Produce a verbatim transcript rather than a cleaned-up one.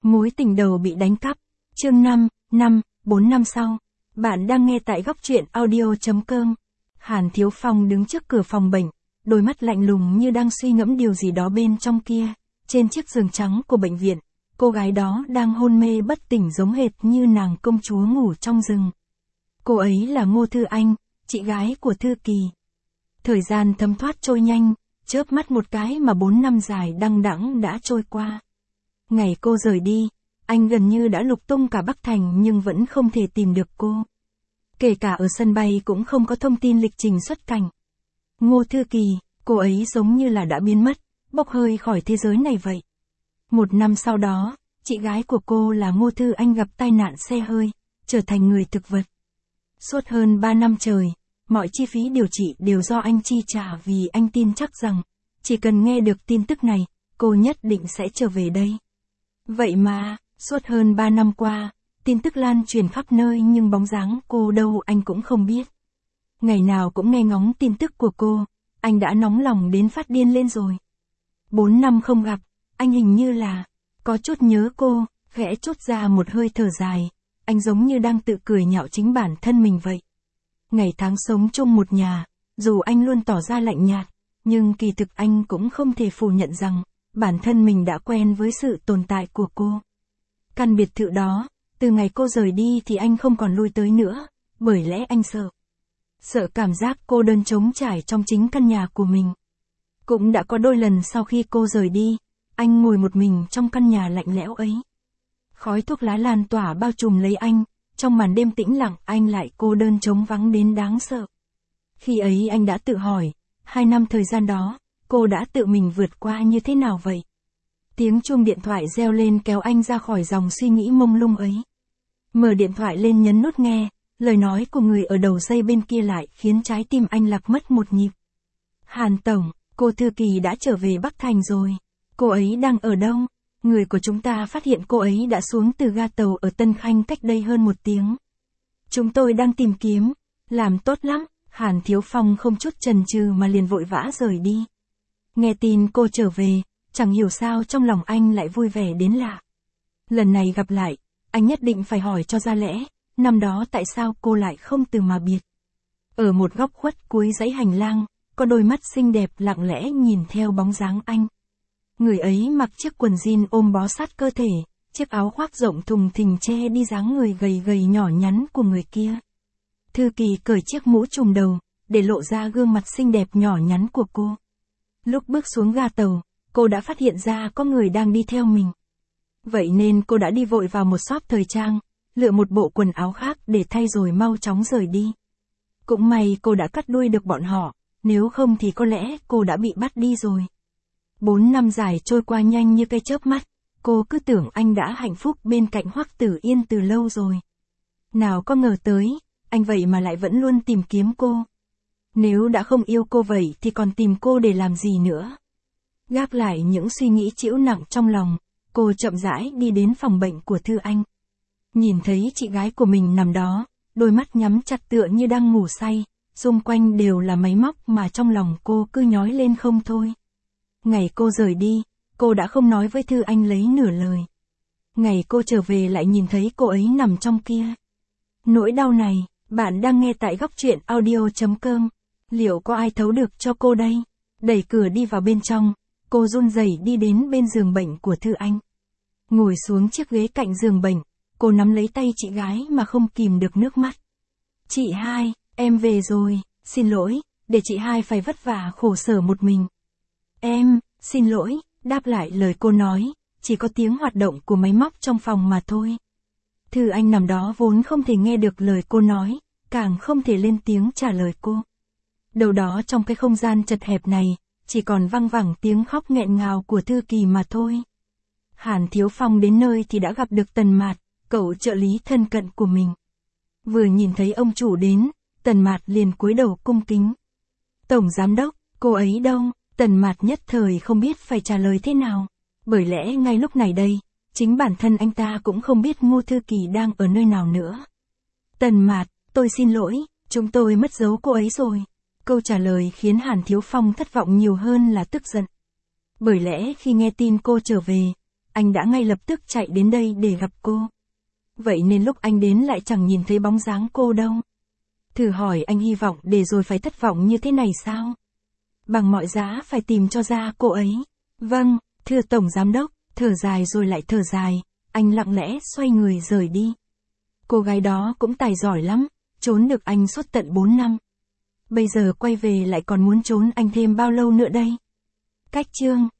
Mối tình đầu bị đánh cắp. Chương năm, năm, bốn năm sau. Bạn đang nghe tại góc truyện audio.com. Hàn Thiếu Phong đứng trước cửa phòng bệnh, đôi mắt lạnh lùng như đang suy ngẫm điều gì đó bên trong kia. Trên chiếc giường trắng của bệnh viện, cô gái đó đang hôn mê bất tỉnh giống hệt như nàng công chúa ngủ trong rừng. Cô ấy là Ngô Thư Anh, chị gái của Thư Kỳ. Thời gian thấm thoát trôi nhanh, chớp mắt một cái mà bốn năm dài đăng đẵng đã trôi qua. Ngày cô rời đi, anh gần như đã lục tung cả Bắc Thành nhưng vẫn không thể tìm được cô. Kể cả ở sân bay cũng không có thông tin lịch trình xuất cảnh. Ngô Thư Kỳ, cô ấy giống như là đã biến mất, bốc hơi khỏi thế giới này vậy. Một năm sau đó, chị gái của cô là Ngô Thư Anh gặp tai nạn xe hơi, trở thành người thực vật. Suốt hơn ba năm trời, mọi chi phí điều trị đều do anh chi trả vì anh tin chắc rằng, chỉ cần nghe được tin tức này, cô nhất định sẽ trở về đây. Vậy mà, suốt hơn ba năm qua, tin tức lan truyền khắp nơi nhưng bóng dáng cô đâu anh cũng không biết. Ngày nào cũng nghe ngóng tin tức của cô, anh đã nóng lòng đến phát điên lên rồi. Bốn năm không gặp, anh hình như là, có chút nhớ cô, khẽ trút ra một hơi thở dài, anh giống như đang tự cười nhạo chính bản thân mình vậy. Ngày tháng sống chung một nhà, dù anh luôn tỏ ra lạnh nhạt, nhưng kỳ thực anh cũng không thể phủ nhận rằng, bản thân mình đã quen với sự tồn tại của cô. Căn biệt thự đó, từ ngày cô rời đi thì anh không còn lui tới nữa, bởi lẽ anh sợ. Sợ cảm giác cô đơn trống trải trong chính căn nhà của mình. Cũng đã có đôi lần sau khi cô rời đi, anh ngồi một mình trong căn nhà lạnh lẽo ấy. Khói thuốc lá lan tỏa bao trùm lấy anh, trong màn đêm tĩnh lặng anh lại cô đơn trống vắng đến đáng sợ. Khi ấy anh đã tự hỏi, hai năm thời gian đó, cô đã tự mình vượt qua như thế nào vậy? Tiếng chuông điện thoại reo lên kéo anh ra khỏi dòng suy nghĩ mông lung ấy. Mở điện thoại lên nhấn nút nghe, lời nói của người ở đầu dây bên kia lại khiến trái tim anh lạc mất một nhịp. Hàn Tổng, cô Thư Kỳ đã trở về Bắc Thành rồi. Cô ấy đang ở đâu? Người của chúng ta phát hiện cô ấy đã xuống từ ga tàu ở Tân Khanh cách đây hơn một tiếng. Chúng tôi đang tìm kiếm. Làm tốt lắm. Hàn Thiếu Phong không chút chần chừ mà liền vội vã rời đi. Nghe tin cô trở về, chẳng hiểu sao trong lòng anh lại vui vẻ đến lạ. Lần này gặp lại, anh nhất định phải hỏi cho ra lẽ, năm đó tại sao cô lại không từ mà biệt. Ở một góc khuất cuối dãy hành lang, có đôi mắt xinh đẹp lặng lẽ nhìn theo bóng dáng anh. Người ấy mặc chiếc quần jean ôm bó sát cơ thể, chiếc áo khoác rộng thùng thình che đi dáng người gầy gầy nhỏ nhắn của người kia. Thư Kỳ cởi chiếc mũ trùm đầu, để lộ ra gương mặt xinh đẹp nhỏ nhắn của cô. Lúc bước xuống ga tàu, cô đã phát hiện ra có người đang đi theo mình. Vậy nên cô đã đi vội vào một shop thời trang, lựa một bộ quần áo khác để thay rồi mau chóng rời đi. Cũng may cô đã cắt đuôi được bọn họ, nếu không thì có lẽ cô đã bị bắt đi rồi. Bốn năm dài trôi qua nhanh như cái chớp mắt, cô cứ tưởng anh đã hạnh phúc bên cạnh Hoắc Tử Yên từ lâu rồi. Nào có ngờ tới, anh vậy mà lại vẫn luôn tìm kiếm cô. Nếu đã không yêu cô vậy thì còn tìm cô để làm gì nữa? Gác lại những suy nghĩ trĩu nặng trong lòng, cô chậm rãi đi đến phòng bệnh của Thư Anh. Nhìn thấy chị gái của mình nằm đó, đôi mắt nhắm chặt tựa như đang ngủ say, xung quanh đều là máy móc mà trong lòng cô cứ nhói lên không thôi. Ngày cô rời đi, cô đã không nói với Thư Anh lấy nửa lời. Ngày cô trở về lại nhìn thấy cô ấy nằm trong kia. Nỗi đau này, bạn đang nghe tại góc truyện audio.com. Liệu có ai thấu được cho cô đây? Đẩy cửa đi vào bên trong, cô run rẩy đi đến bên giường bệnh của Thư Anh. Ngồi xuống chiếc ghế cạnh giường bệnh, cô nắm lấy tay chị gái mà không kìm được nước mắt. Chị hai, em về rồi, xin lỗi, để chị hai phải vất vả khổ sở một mình. Em, xin lỗi, đáp lại lời cô nói, chỉ có tiếng hoạt động của máy móc trong phòng mà thôi. Thư Anh nằm đó vốn không thể nghe được lời cô nói, càng không thể lên tiếng trả lời cô. Đâu đó trong cái không gian chật hẹp này, chỉ còn văng vẳng tiếng khóc nghẹn ngào của Thư Kỳ mà thôi. Hàn Thiếu Phong đến nơi thì đã gặp được Tần Mạt, cậu trợ lý thân cận của mình. Vừa nhìn thấy ông chủ đến, Tần Mạt liền cúi đầu cung kính. Tổng giám đốc, cô ấy đâu? Tần Mạt nhất thời không biết phải trả lời thế nào. Bởi lẽ ngay lúc này đây, chính bản thân anh ta cũng không biết Ngô Thư Kỳ đang ở nơi nào nữa. Tần Mạt, tôi xin lỗi, chúng tôi mất dấu cô ấy rồi. Câu trả lời khiến Hàn Thiếu Phong thất vọng nhiều hơn là tức giận. Bởi lẽ khi nghe tin cô trở về, anh đã ngay lập tức chạy đến đây để gặp cô. Vậy nên lúc anh đến lại chẳng nhìn thấy bóng dáng cô đâu. Thử hỏi anh hy vọng để rồi phải thất vọng như thế này sao? Bằng mọi giá phải tìm cho ra cô ấy. Vâng, thưa Tổng Giám Đốc, thở dài rồi lại thở dài, anh lặng lẽ xoay người rời đi. Cô gái đó cũng tài giỏi lắm, trốn được anh suốt tận bốn năm. Bây giờ quay về lại còn muốn trốn anh thêm bao lâu nữa đây? Cách chương